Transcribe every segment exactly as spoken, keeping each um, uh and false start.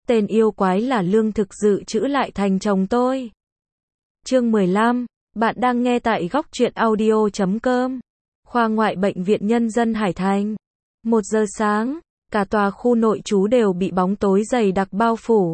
tên yêu quái là lương thực dự trữ lại thành chồng tôi. Chương mười lăm, bạn đang nghe tại góc truyện audio chấm com. Khoa ngoại bệnh viện Nhân dân Hải Thành. Một giờ sáng, cả tòa khu nội trú đều bị bóng tối dày đặc bao phủ.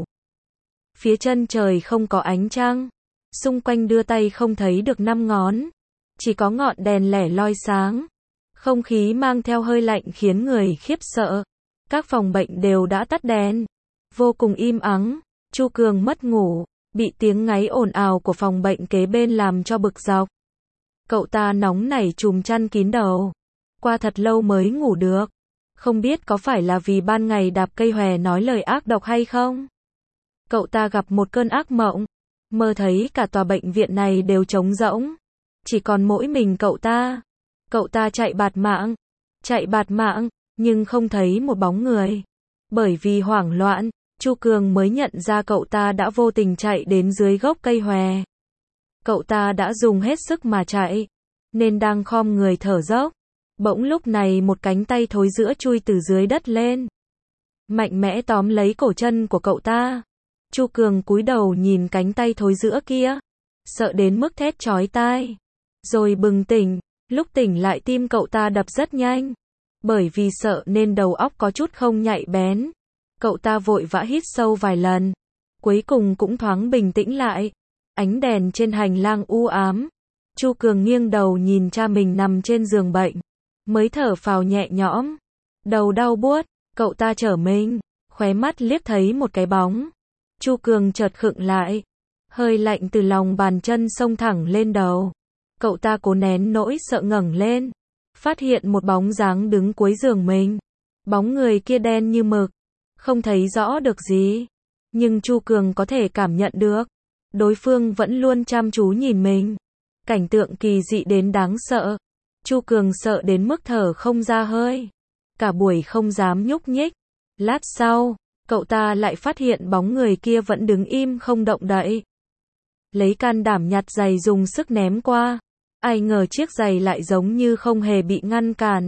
Phía chân trời không có ánh trăng, xung quanh đưa tay không thấy được năm ngón, chỉ có ngọn đèn lẻ loi sáng. Không khí mang theo hơi lạnh khiến người khiếp sợ. Các phòng bệnh đều đã tắt đèn, vô cùng im ắng. Chu Cường mất ngủ, bị tiếng ngáy ồn ào của phòng bệnh kế bên làm cho bực dọc. Cậu ta nóng nảy trùm chăn kín đầu, qua thật lâu mới ngủ được. Không biết có phải là vì ban ngày đạp cây hòe nói lời ác độc hay không? Cậu ta gặp một cơn ác mộng, mơ thấy cả tòa bệnh viện này đều trống rỗng, chỉ còn mỗi mình cậu ta. Cậu ta chạy bạt mạng, chạy bạt mạng, nhưng không thấy một bóng người. Bởi vì hoảng loạn, Chu Cường mới nhận ra cậu ta đã vô tình chạy đến dưới gốc cây hòe. Cậu ta đã dùng hết sức mà chạy, nên đang khom người thở dốc. Bỗng lúc này một cánh tay thối rữa chui từ dưới đất lên, mạnh mẽ tóm lấy cổ chân của cậu ta. Chu Cường cúi đầu nhìn cánh tay thối rữa kia, sợ đến mức thét chói tai. Rồi bừng tỉnh, lúc tỉnh lại tim cậu ta đập rất nhanh. Bởi vì sợ nên đầu óc có chút không nhạy bén. Cậu ta vội vã hít sâu vài lần, cuối cùng cũng thoáng bình tĩnh lại. Ánh đèn trên hành lang u ám. Chu Cường nghiêng đầu nhìn cha mình nằm trên giường bệnh, mới thở phào nhẹ nhõm. Đầu đau buốt, cậu ta trở mình, khóe mắt liếc thấy một cái bóng. Chu Cường chợt khựng lại, hơi lạnh từ lòng bàn chân xông thẳng lên đầu. Cậu ta cố nén nỗi sợ ngẩng lên, phát hiện một bóng dáng đứng cuối giường mình. Bóng người kia đen như mực, không thấy rõ được gì, nhưng Chu Cường có thể cảm nhận được, đối phương vẫn luôn chăm chú nhìn mình. Cảnh tượng kỳ dị đến đáng sợ. Chu Cường sợ đến mức thở không ra hơi, cả buổi không dám nhúc nhích. Lát sau, cậu ta lại phát hiện bóng người kia vẫn đứng im không động đậy. Lấy can đảm nhặt giày dùng sức ném qua, ai ngờ chiếc giày lại giống như không hề bị ngăn cản,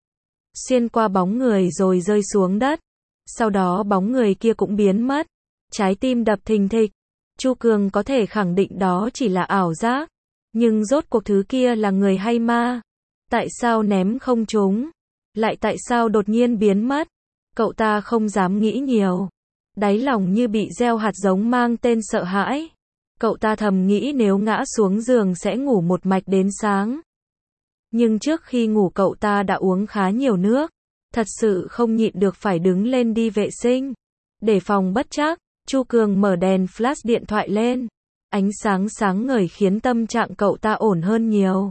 xuyên qua bóng người rồi rơi xuống đất. Sau đó bóng người kia cũng biến mất. Trái tim đập thình thịch. Chu Cường có thể khẳng định đó chỉ là ảo giác, nhưng rốt cuộc thứ kia là người hay ma? Tại sao ném không trúng? Lại tại sao đột nhiên biến mất? Cậu ta không dám nghĩ nhiều, đáy lòng như bị gieo hạt giống mang tên sợ hãi. Cậu ta thầm nghĩ nếu ngã xuống giường sẽ ngủ một mạch đến sáng. Nhưng trước khi ngủ cậu ta đã uống khá nhiều nước, thật sự không nhịn được phải đứng lên đi vệ sinh. Để phòng bất trắc, Chu Cường mở đèn flash điện thoại lên. Ánh sáng sáng ngời khiến tâm trạng cậu ta ổn hơn nhiều.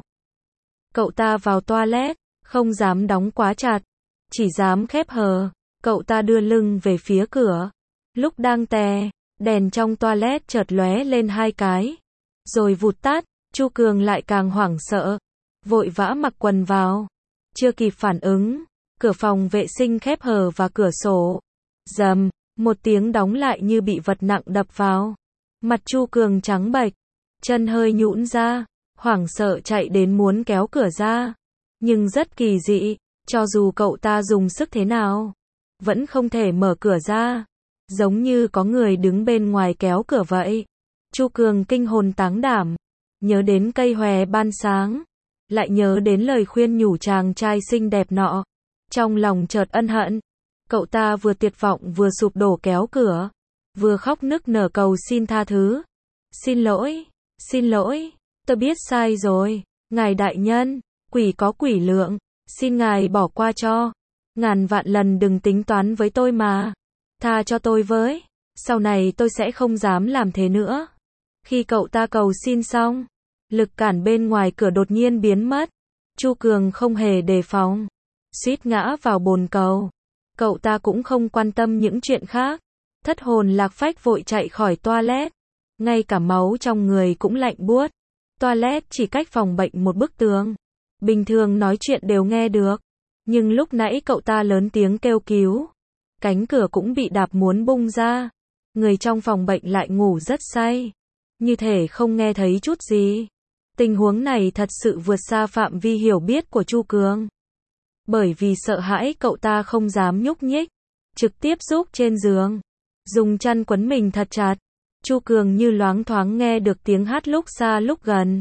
Cậu ta vào toilet, không dám đóng quá chặt, chỉ dám khép hờ. Cậu ta đưa lưng về phía cửa. Lúc đang tè, đèn trong toilet chợt lóe lên hai cái, rồi vụt tắt. Chu Cường lại càng hoảng sợ, vội vã mặc quần vào. Chưa kịp phản ứng, cửa phòng vệ sinh khép hờ và cửa sổ. Rầm, một tiếng đóng lại như bị vật nặng đập vào. Mặt Chu Cường trắng bệch, chân hơi nhũn ra, hoảng sợ chạy đến muốn kéo cửa ra. Nhưng rất kỳ dị, cho dù cậu ta dùng sức thế nào, vẫn không thể mở cửa ra. Giống như có người đứng bên ngoài kéo cửa vậy. Chu Cường kinh hồn táng đảm, nhớ đến cây hòe ban sáng, lại nhớ đến lời khuyên nhủ chàng trai xinh đẹp nọ. Trong lòng chợt ân hận. Cậu ta vừa tuyệt vọng vừa sụp đổ kéo cửa, vừa khóc nức nở cầu xin tha thứ. Xin lỗi, xin lỗi, tôi biết sai rồi, ngài đại nhân, quỷ có quỷ lượng, xin ngài bỏ qua cho. Ngàn vạn lần đừng tính toán với tôi mà. Tha cho tôi với, sau này tôi sẽ không dám làm thế nữa. Khi cậu ta cầu xin xong, lực cản bên ngoài cửa đột nhiên biến mất. Chu Cường không hề đề phòng, suýt ngã vào bồn cầu. Cậu ta cũng không quan tâm những chuyện khác, thất hồn lạc phách vội chạy khỏi toilet. Ngay cả máu trong người cũng lạnh buốt. Toilet chỉ cách phòng bệnh một bức tường, bình thường nói chuyện đều nghe được. Nhưng lúc nãy cậu ta lớn tiếng kêu cứu, cánh cửa cũng bị đạp muốn bung ra. Người trong phòng bệnh lại ngủ rất say, như thể không nghe thấy chút gì. Tình huống này thật sự vượt xa phạm vi hiểu biết của Chu Cường. Bởi vì sợ hãi cậu ta không dám nhúc nhích, trực tiếp rúc trên giường. dùng chăn quấn mình thật chặt. Chu Cường như loáng thoáng nghe được tiếng hát lúc xa lúc gần.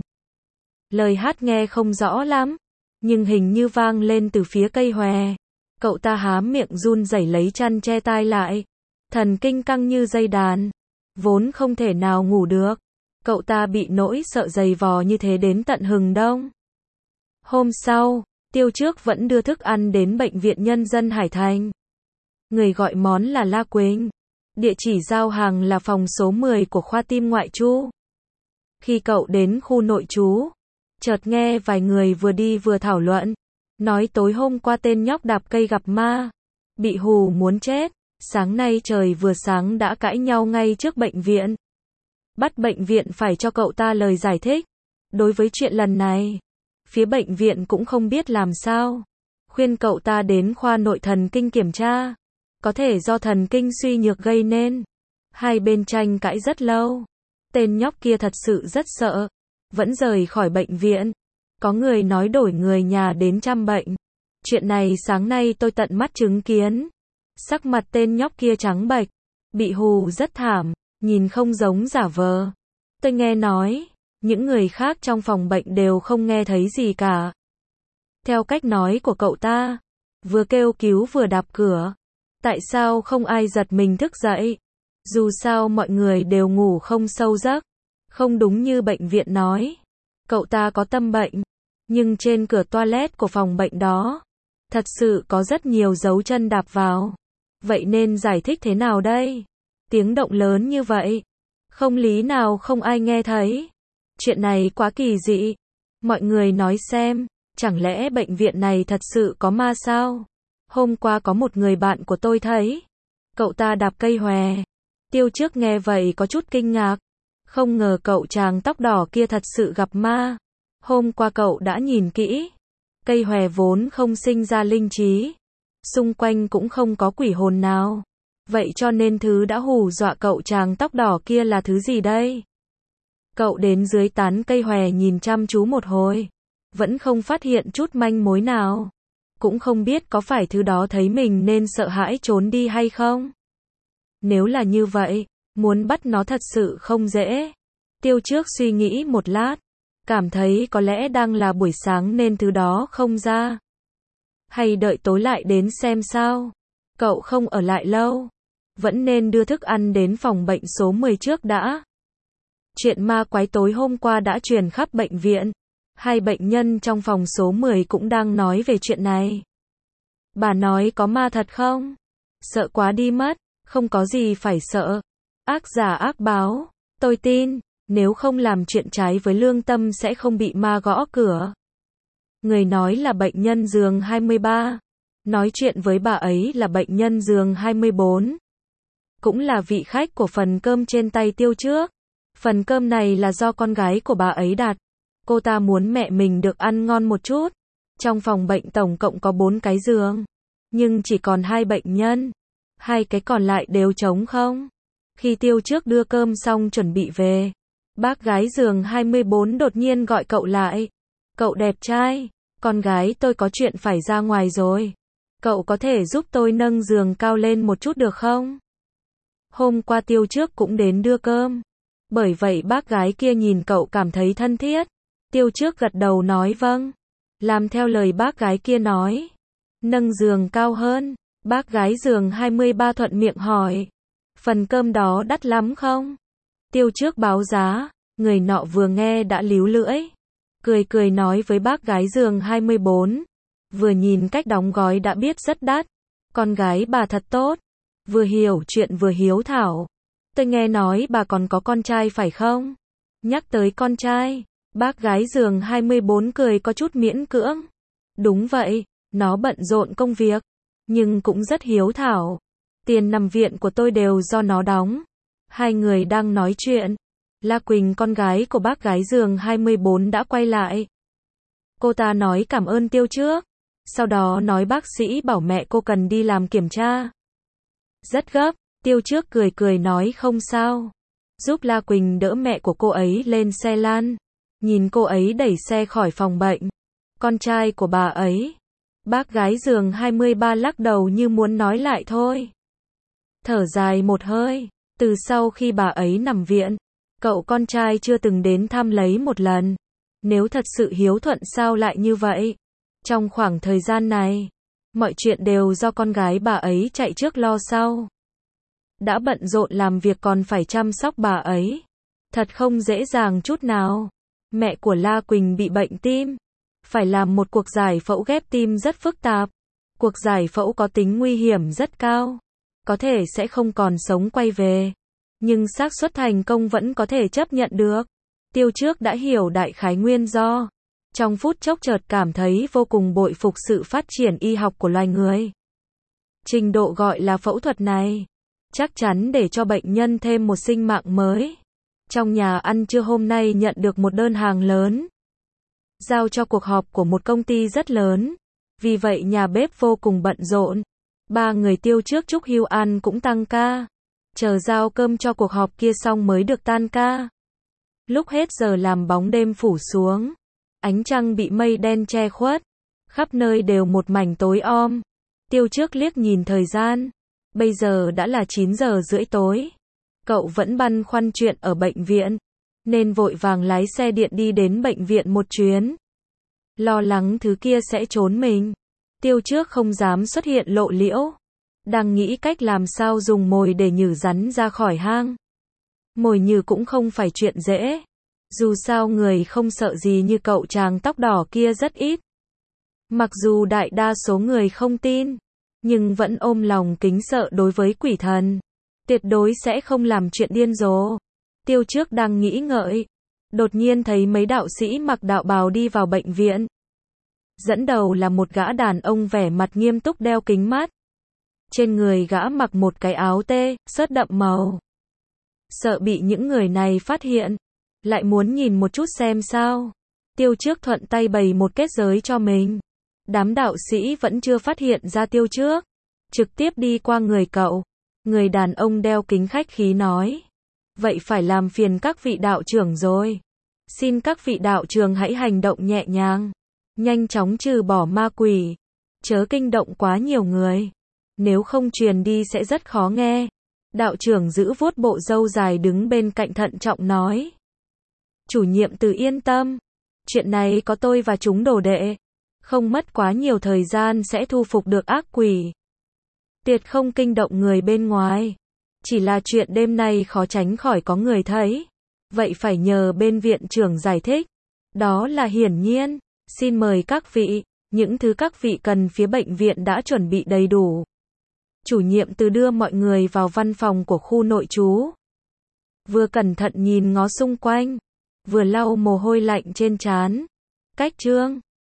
Lời hát nghe không rõ lắm, nhưng hình như vang lên từ phía cây hòe. Cậu ta há miệng run rẩy lấy chăn che tai lại. Thần kinh căng như dây đàn. Vốn không thể nào ngủ được. Cậu ta bị nỗi sợ dày vò như thế đến tận hừng đông. Hôm sau, Tiêu Trước vẫn đưa thức ăn đến Bệnh viện Nhân dân Hải Thành. Người gọi món là La Quỳnh. Địa chỉ giao hàng là phòng số mười của khoa tim ngoại trú. Khi cậu đến khu nội trú, chợt nghe vài người vừa đi vừa thảo luận. Nói tối hôm qua tên nhóc đạp cây gặp ma. Bị hù muốn chết. Sáng nay trời vừa sáng đã cãi nhau ngay trước bệnh viện. Bắt bệnh viện phải cho cậu ta lời giải thích. Đối với chuyện lần này, phía bệnh viện cũng không biết làm sao. Khuyên cậu ta đến khoa nội thần kinh kiểm tra. Có thể do thần kinh suy nhược gây nên. Hai bên tranh cãi rất lâu. Tên nhóc kia thật sự rất sợ. Vẫn rời khỏi bệnh viện. Có người nói đổi người nhà đến chăm bệnh. Chuyện này sáng nay tôi tận mắt chứng kiến. Sắc mặt tên nhóc kia trắng bệch. Bị hù rất thảm. Nhìn không giống giả vờ. Tôi nghe nói, những người khác trong phòng bệnh đều không nghe thấy gì cả. Theo cách nói của cậu ta, vừa kêu cứu vừa đạp cửa. Tại sao không ai giật mình thức dậy? Dù sao mọi người đều ngủ không sâu giấc. Không đúng như bệnh viện nói. Cậu ta có tâm bệnh. Nhưng trên cửa toilet của phòng bệnh đó, thật sự có rất nhiều dấu chân đạp vào. Vậy nên giải thích thế nào đây? Tiếng động lớn như vậy. Không lý nào không ai nghe thấy. Chuyện này quá kỳ dị. Mọi người nói xem, chẳng lẽ bệnh viện này thật sự có ma sao? Hôm qua có một người bạn của tôi thấy. Cậu ta đạp cây hòe. Tiêu Trước nghe vậy có chút kinh ngạc. Không ngờ cậu chàng tóc đỏ kia thật sự gặp ma. Hôm qua cậu đã nhìn kỹ. Cây hòe vốn không sinh ra linh trí. Xung quanh cũng không có quỷ hồn nào. Vậy cho nên thứ đã hù dọa cậu chàng tóc đỏ kia là thứ gì đây? Cậu đến dưới tán cây hòe nhìn chăm chú một hồi. Vẫn không phát hiện chút manh mối nào. Cũng không biết có phải thứ đó thấy mình nên sợ hãi trốn đi hay không? Nếu là như vậy, muốn bắt nó thật sự không dễ. Tiêu Trước suy nghĩ một lát. Cảm thấy có lẽ đang là buổi sáng nên thứ đó không ra. Hay đợi tối lại đến xem sao? Cậu không ở lại lâu. Vẫn nên đưa thức ăn đến phòng bệnh số mười trước đã. Chuyện ma quái tối hôm qua đã truyền khắp bệnh viện. Hai bệnh nhân trong phòng số mười cũng đang nói về chuyện này. Bà nói có ma thật không? Sợ quá đi mất. Không có gì phải sợ. Ác giả ác báo. Tôi tin, nếu không làm chuyện trái với lương tâm sẽ không bị ma gõ cửa. Người nói là bệnh nhân giường hai mươi ba. Nói chuyện với bà ấy là bệnh nhân giường hai mươi bốn. Cũng là vị khách của phần cơm trên tay Tiêu Trước. Phần cơm này là do con gái của bà ấy đặt. Cô ta muốn mẹ mình được ăn ngon một chút. Trong phòng bệnh tổng cộng có bốn cái giường. Nhưng chỉ còn hai bệnh nhân. Hai cái còn lại đều trống không. Khi Tiêu Trước đưa cơm xong chuẩn bị về, bác gái giường hai mươi bốn đột nhiên gọi cậu lại. Cậu đẹp trai, con gái tôi có chuyện phải ra ngoài rồi. Cậu có thể giúp tôi nâng giường cao lên một chút được không? Hôm qua Tiêu Trước cũng đến đưa cơm. Bởi vậy bác gái kia nhìn cậu cảm thấy thân thiết. Tiêu Trước gật đầu nói vâng. Làm theo lời bác gái kia nói. Nâng giường cao hơn. Bác gái giường hai mươi ba thuận miệng hỏi. Phần cơm đó đắt lắm không? Tiêu Trước báo giá. Người nọ vừa nghe đã líu lưỡi. Cười cười nói với bác gái giường hai mươi bốn. Vừa nhìn cách đóng gói đã biết rất đắt. Con gái bà thật tốt. Vừa hiểu chuyện vừa hiếu thảo. Tôi nghe nói bà còn có con trai phải không? Nhắc tới con trai, bác gái giường hai mươi bốn cười có chút miễn cưỡng. Đúng vậy, nó bận rộn công việc, nhưng cũng rất hiếu thảo. Tiền nằm viện của tôi đều do nó đóng. Hai người đang nói chuyện. La Quỳnh con gái của bác gái giường hai mươi bốn đã quay lại. Cô ta nói cảm ơn Tiêu Trước. Sau đó nói bác sĩ bảo mẹ cô cần đi làm kiểm tra. Rất gấp, Tiêu Trước cười cười nói không sao. Giúp La Quỳnh đỡ mẹ của cô ấy lên xe lan. Nhìn cô ấy đẩy xe khỏi phòng bệnh. Con trai của bà ấy. Bác gái giường hai mươi ba lắc đầu như muốn nói lại thôi. Thở dài một hơi, từ sau khi bà ấy nằm viện, cậu con trai chưa từng đến thăm lấy một lần. Nếu thật sự hiếu thuận sao lại như vậy? Trong khoảng thời gian này, mọi chuyện đều do con gái bà ấy chạy trước lo sau. Đã bận rộn làm việc còn phải chăm sóc bà ấy. Thật không dễ dàng chút nào. Mẹ của La Quỳnh bị bệnh tim. Phải làm một cuộc giải phẫu ghép tim rất phức tạp. Cuộc giải phẫu có tính nguy hiểm rất cao. Có thể sẽ không còn sống quay về. Nhưng xác suất thành công vẫn có thể chấp nhận được. Tiêu Trước đã hiểu đại khái nguyên do. Trong phút chốc chợt cảm thấy vô cùng bội phục sự phát triển y học của loài người. Trình độ gọi là phẫu thuật này, chắc chắn để cho bệnh nhân thêm một sinh mạng mới. Trong nhà ăn trưa hôm nay nhận được một đơn hàng lớn. Giao cho cuộc họp của một công ty rất lớn. Vì vậy nhà bếp vô cùng bận rộn. Ba người Tiêu Trước Trúc Hưu An cũng tăng ca. Chờ giao cơm cho cuộc họp kia xong mới được tan ca. Lúc hết giờ làm bóng đêm phủ xuống. Ánh trăng bị mây đen che khuất. Khắp nơi đều một mảnh tối om. Tiêu Trước liếc nhìn thời gian. Bây giờ đã là chín giờ rưỡi tối. Cậu vẫn băn khoăn chuyện ở bệnh viện. Nên vội vàng lái xe điện đi đến bệnh viện một chuyến. Lo lắng thứ kia sẽ trốn mình. Tiêu Trước không dám xuất hiện lộ liễu. Đang nghĩ cách làm sao dùng mồi để nhử rắn ra khỏi hang. Mồi nhử cũng không phải chuyện dễ. Dù sao người không sợ gì như cậu chàng tóc đỏ kia rất ít. Mặc dù đại đa số người không tin, nhưng vẫn ôm lòng kính sợ đối với quỷ thần. Tuyệt đối sẽ không làm chuyện điên rồ. Tiêu Trước đang nghĩ ngợi. Đột nhiên thấy mấy đạo sĩ mặc đạo bào đi vào bệnh viện. Dẫn đầu là một gã đàn ông vẻ mặt nghiêm túc đeo kính mát. Trên người gã mặc một cái áo tê, sớt đậm màu. Sợ bị những người này phát hiện. Lại muốn nhìn một chút xem sao. Tiêu Trước thuận tay bày một kết giới cho mình. Đám đạo sĩ vẫn chưa phát hiện ra Tiêu Trước. Trực tiếp đi qua người cậu. Người đàn ông đeo kính khách khí nói. Vậy phải làm phiền các vị đạo trưởng rồi. Xin các vị đạo trưởng hãy hành động nhẹ nhàng. Nhanh chóng trừ bỏ ma quỷ. Chớ kinh động quá nhiều người. Nếu không truyền đi sẽ rất khó nghe. Đạo trưởng giữ vuốt bộ râu dài đứng bên cạnh thận trọng nói. Chủ nhiệm Từ yên tâm. Chuyện này có tôi và chúng đồ đệ. Không mất quá nhiều thời gian sẽ thu phục được ác quỷ. Tuyệt không kinh động người bên ngoài. Chỉ là chuyện đêm nay khó tránh khỏi có người thấy. Vậy phải nhờ bên viện trưởng giải thích. Đó là hiển nhiên. Xin mời các vị. Những thứ các vị cần phía bệnh viện đã chuẩn bị đầy đủ. Chủ nhiệm Từ đưa mọi người vào văn phòng của khu nội trú. Vừa cẩn thận nhìn ngó xung quanh. Vừa lau mồ hôi lạnh trên trán. Cách Trương